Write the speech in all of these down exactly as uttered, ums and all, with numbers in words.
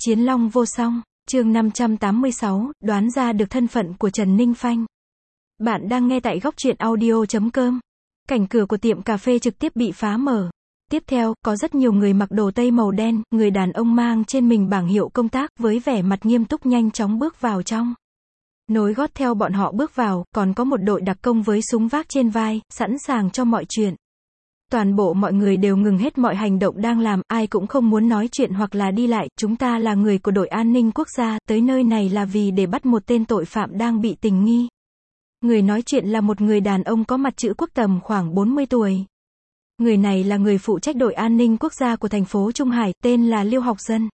Chiến long vô song, chương năm trăm tám mươi sáu, đoán ra được thân phận của Trần Ninh Phanh. Bạn đang nghe tại góc truyện audio chấm com. Cảnh cửa của tiệm cà phê trực tiếp bị phá mở. Tiếp theo, có rất nhiều người mặc đồ tây màu đen, người đàn ông mang trên mình bảng hiệu công tác, với vẻ mặt nghiêm túc nhanh chóng bước vào trong. Nối gót theo bọn họ bước vào, còn có một đội đặc công với súng vác trên vai, sẵn sàng cho mọi chuyện. Toàn bộ mọi người đều ngừng hết mọi hành động đang làm, ai cũng không muốn nói chuyện hoặc là đi lại, chúng ta là người của đội an ninh quốc gia, tới nơi này là vì để bắt một tên tội phạm đang bị tình nghi. Người nói chuyện là một người đàn ông có mặt chữ quốc tầm khoảng bốn mươi tuổi. Người này là người phụ trách đội an ninh quốc gia của thành phố Trung Hải, tên là Liêu Học Dân.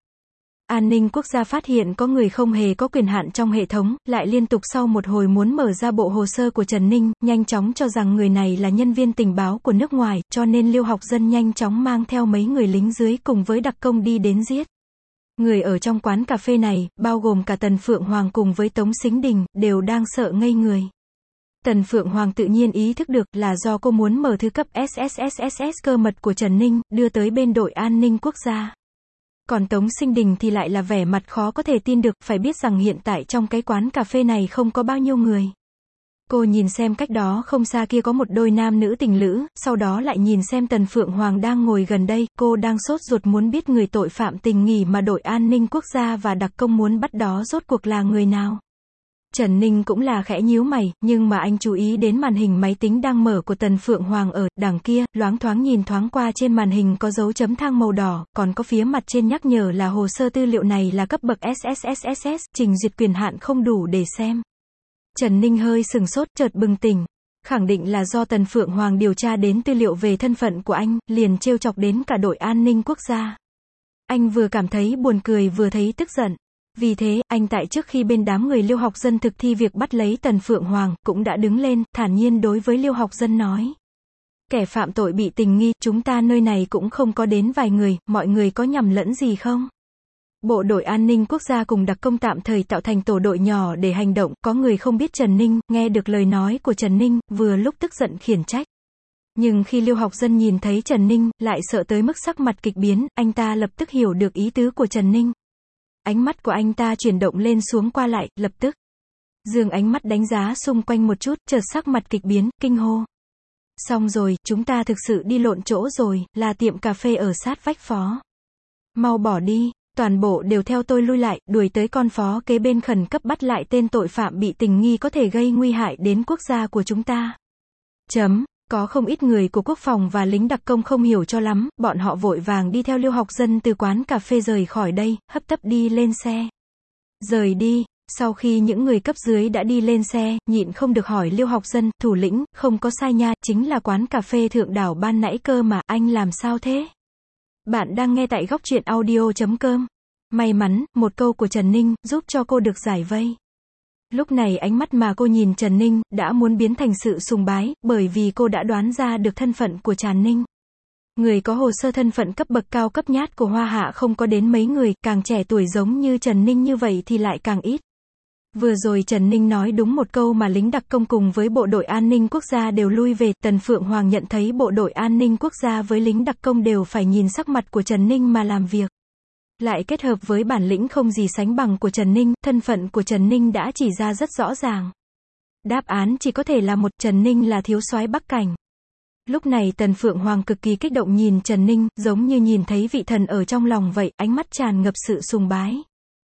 An ninh quốc gia phát hiện có người không hề có quyền hạn trong hệ thống, lại liên tục sau một hồi muốn mở ra bộ hồ sơ của Trần Ninh, nhanh chóng cho rằng người này là nhân viên tình báo của nước ngoài, cho nên Liêu Học Dân nhanh chóng mang theo mấy người lính dưới cùng với đặc công đi đến giết. Người ở trong quán cà phê này, bao gồm cả Tần Phượng Hoàng cùng với Tống Sính Đình, đều đang sợ ngây người. Tần Phượng Hoàng tự nhiên ý thức được là do cô muốn mở thư cấp ét ét ét ét ét cơ mật của Trần Ninh, đưa tới bên đội an ninh quốc gia. Còn Tống Sinh Đình thì lại là vẻ mặt khó có thể tin được, phải biết rằng hiện tại trong cái quán cà phê này không có bao nhiêu người. Cô nhìn xem cách đó không xa kia có một đôi nam nữ tình lữ, sau đó lại nhìn xem Tần Phượng Hoàng đang ngồi gần đây, cô đang sốt ruột muốn biết người tội phạm tình nghi mà đội an ninh quốc gia và đặc công muốn bắt đó rốt cuộc là người nào. Trần Ninh cũng là khẽ nhíu mày, nhưng mà anh chú ý đến màn hình máy tính đang mở của Tần Phượng Hoàng ở đằng kia, loáng thoáng nhìn thoáng qua trên màn hình có dấu chấm thang màu đỏ, còn có phía mặt trên nhắc nhở là hồ sơ tư liệu này là cấp bậc ét ét ét ét ét, trình duyệt quyền hạn không đủ để xem. Trần Ninh hơi sừng sốt, chợt bừng tỉnh, khẳng định là do Tần Phượng Hoàng điều tra đến tư liệu về thân phận của anh, liền trêu chọc đến cả đội an ninh quốc gia. Anh vừa cảm thấy buồn cười vừa thấy tức giận. Vì thế, anh tại trước khi bên đám người Liêu Học Dân thực thi việc bắt lấy Tần Phượng Hoàng, cũng đã đứng lên, thản nhiên đối với Liêu Học Dân nói. Kẻ phạm tội bị tình nghi, chúng ta nơi này cũng không có đến vài người, mọi người có nhầm lẫn gì không? Bộ đội an ninh quốc gia cùng đặc công tạm thời tạo thành tổ đội nhỏ để hành động, có người không biết Trần Ninh, nghe được lời nói của Trần Ninh, vừa lúc tức giận khiển trách. Nhưng khi Liêu Học Dân nhìn thấy Trần Ninh, lại sợ tới mức sắc mặt kịch biến, anh ta lập tức hiểu được ý tứ của Trần Ninh. Ánh mắt của anh ta chuyển động lên xuống qua lại, lập tức dường ánh mắt đánh giá xung quanh một chút, chợt sắc mặt kịch biến, kinh hô. Xong rồi, chúng ta thực sự đi lộn chỗ rồi, là tiệm cà phê ở sát vách phó. Mau bỏ đi, toàn bộ đều theo tôi lui lại, đuổi tới con phó kế bên khẩn cấp bắt lại tên tội phạm bị tình nghi có thể gây nguy hại đến quốc gia của chúng ta. Chấm. Có không ít người của quốc phòng và lính đặc công không hiểu cho lắm, bọn họ vội vàng đi theo Liêu Học Dân từ quán cà phê rời khỏi đây, hấp tấp đi lên xe. Rời đi, sau khi những người cấp dưới đã đi lên xe, nhịn không được hỏi Liêu Học Dân, thủ lĩnh, không có sai nha, chính là quán cà phê Thượng Đảo ban nãy cơ mà, anh làm sao thế? Bạn đang nghe tại góc truyện audio chấm com. May mắn, một câu của Trần Ninh, giúp cho cô được giải vây. Lúc này ánh mắt mà cô nhìn Trần Ninh, đã muốn biến thành sự sùng bái, bởi vì cô đã đoán ra được thân phận của Trần Ninh. Người có hồ sơ thân phận cấp bậc cao cấp nhát của Hoa Hạ không có đến mấy người, càng trẻ tuổi giống như Trần Ninh như vậy thì lại càng ít. Vừa rồi Trần Ninh nói đúng một câu mà lính đặc công cùng với bộ đội an ninh quốc gia đều lui về, Tần Phượng Hoàng nhận thấy bộ đội an ninh quốc gia với lính đặc công đều phải nhìn sắc mặt của Trần Ninh mà làm việc. Lại kết hợp với bản lĩnh không gì sánh bằng của Trần Ninh, thân phận của Trần Ninh đã chỉ ra rất rõ ràng. Đáp án chỉ có thể là một, Trần Ninh là thiếu soái Bắc Cảnh. Lúc này Tần Phượng Hoàng cực kỳ kích động nhìn Trần Ninh, giống như nhìn thấy vị thần ở trong lòng vậy, ánh mắt tràn ngập sự sùng bái.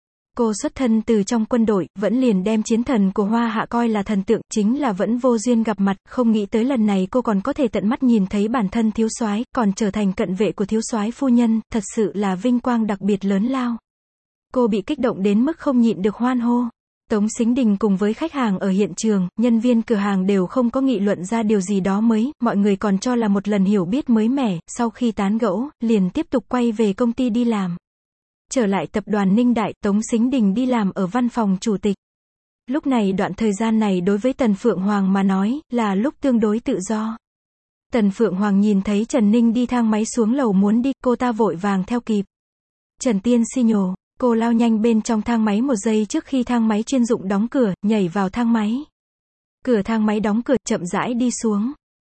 Cô xuất thân từ trong quân đội, vẫn liền đem chiến thần của Hoa Hạ coi là thần tượng, chính là vẫn vô duyên gặp mặt, không nghĩ tới lần này cô còn có thể tận mắt nhìn thấy bản thân thiếu soái, còn trở thành cận vệ của thiếu soái phu nhân, thật sự là vinh quang đặc biệt lớn lao. Cô bị kích động đến mức không nhịn được hoan hô. Tống Sính Đình cùng với khách hàng ở hiện trường, nhân viên cửa hàng đều không có nghị luận ra điều gì đó mới, mọi người còn cho là một lần hiểu biết mới mẻ, sau khi tán gẫu, liền tiếp tục quay về công ty đi làm. Trở lại tập đoàn Ninh Đại, Tống Sính Đình đi làm ở văn phòng chủ tịch. Lúc này đoạn thời gian này đối với Tần Phượng Hoàng mà nói, là lúc tương đối tự do. Tần Phượng Hoàng nhìn thấy Trần Ninh đi thang máy xuống lầu muốn đi, cô ta vội vàng theo kịp. Trần Tiên Si nhổ, cô lao nhanh bên trong thang máy một giây trước khi thang máy chuyên dụng đóng cửa, nhảy vào thang máy. Cửa thang máy đóng cửa, chậm rãi đi xuống.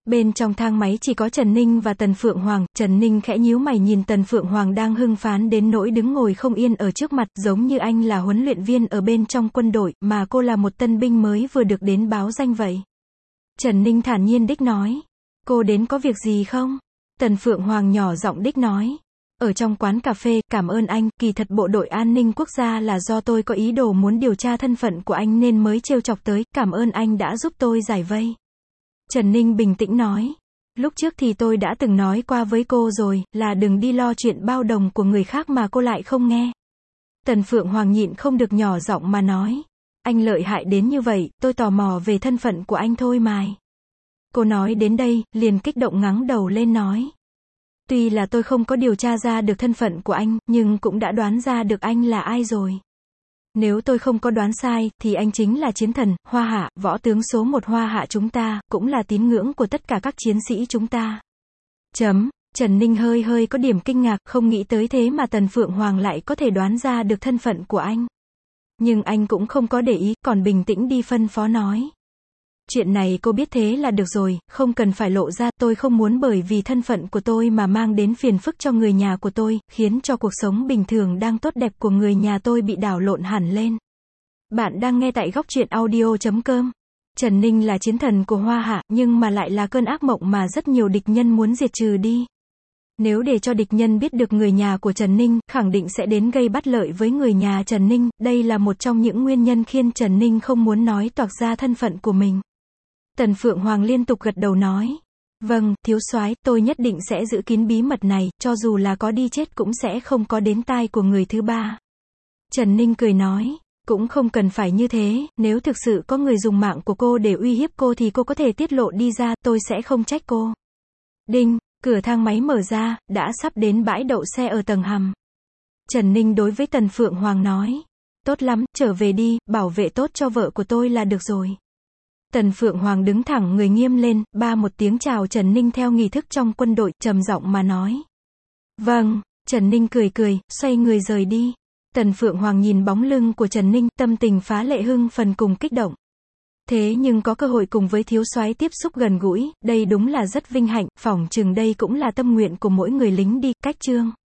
Bên trong thang máy chỉ có Trần Ninh và Tần Phượng Hoàng, Trần Ninh khẽ nhíu mày nhìn Tần Phượng Hoàng đang hưng phấn đến nỗi đứng ngồi không yên ở trước mặt, giống như anh là huấn luyện viên ở bên trong quân đội, mà cô là một tân binh mới vừa được đến báo danh vậy. Trần Ninh thản nhiên đích nói. Cô đến có việc gì không? Tần Phượng Hoàng nhỏ giọng đích nói. Ở trong quán cà phê, cảm ơn anh, kỳ thật bộ đội an ninh quốc gia là do tôi có ý đồ muốn điều tra thân phận của anh nên mới trêu chọc tới, cảm ơn anh đã giúp tôi giải vây. Trần Ninh bình tĩnh nói. Lúc trước thì tôi đã từng nói qua với cô rồi, là đừng đi lo chuyện bao đồng của người khác mà cô lại không nghe. Tần Phượng Hoàng nhịn không được nhỏ giọng mà nói. Anh lợi hại đến như vậy, tôi tò mò về thân phận của anh thôi mài. Cô nói đến đây, liền kích động ngẩng đầu lên nói. Tuy là tôi không có điều tra ra được thân phận của anh, nhưng cũng đã đoán ra được anh là ai rồi. Nếu tôi không có đoán sai, thì anh chính là chiến thần, Hoa Hạ, võ tướng số một Hoa Hạ chúng ta, cũng là tín ngưỡng của tất cả các chiến sĩ chúng ta. Chấm, Trần Ninh hơi hơi có điểm kinh ngạc, không nghĩ tới thế mà Tần Phượng Hoàng lại có thể đoán ra được thân phận của anh. Nhưng anh cũng không có để ý, còn bình tĩnh đi phân phó nói. Chuyện này cô biết thế là được rồi, không cần phải lộ ra, tôi không muốn bởi vì thân phận của tôi mà mang đến phiền phức cho người nhà của tôi, khiến cho cuộc sống bình thường đang tốt đẹp của người nhà tôi bị đảo lộn hẳn lên. Bạn đang nghe tại góc truyện audio chấm com. Trần Ninh là chiến thần của Hoa Hạ, nhưng mà lại là cơn ác mộng mà rất nhiều địch nhân muốn diệt trừ đi. Nếu để cho địch nhân biết được người nhà của Trần Ninh, khẳng định sẽ đến gây bất lợi với người nhà Trần Ninh, đây là một trong những nguyên nhân khiến Trần Ninh không muốn nói toạc ra thân phận của mình. Tần Phượng Hoàng liên tục gật đầu nói. Vâng, thiếu soái, tôi nhất định sẽ giữ kín bí mật này, cho dù là có đi chết cũng sẽ không có đến tai của người thứ ba. Trần Ninh cười nói. Cũng không cần phải như thế, nếu thực sự có người dùng mạng của cô để uy hiếp cô thì cô có thể tiết lộ đi ra, tôi sẽ không trách cô. Đinh, cửa thang máy mở ra, đã sắp đến bãi đậu xe ở tầng hầm. Trần Ninh đối với Tần Phượng Hoàng nói. Tốt lắm, trở về đi, bảo vệ tốt cho vợ của tôi là được rồi. Tần Phượng Hoàng đứng thẳng người nghiêm lên, ba một tiếng chào Trần Ninh theo nghi thức trong quân đội, trầm giọng mà nói. Vâng, Trần Ninh cười cười, xoay người rời đi. Tần Phượng Hoàng nhìn bóng lưng của Trần Ninh, tâm tình phá lệ hưng phần cùng kích động. Thế nhưng có cơ hội cùng với thiếu soái tiếp xúc gần gũi, đây đúng là rất vinh hạnh, phỏng chừng đây cũng là tâm nguyện của mỗi người lính đi, cách chương.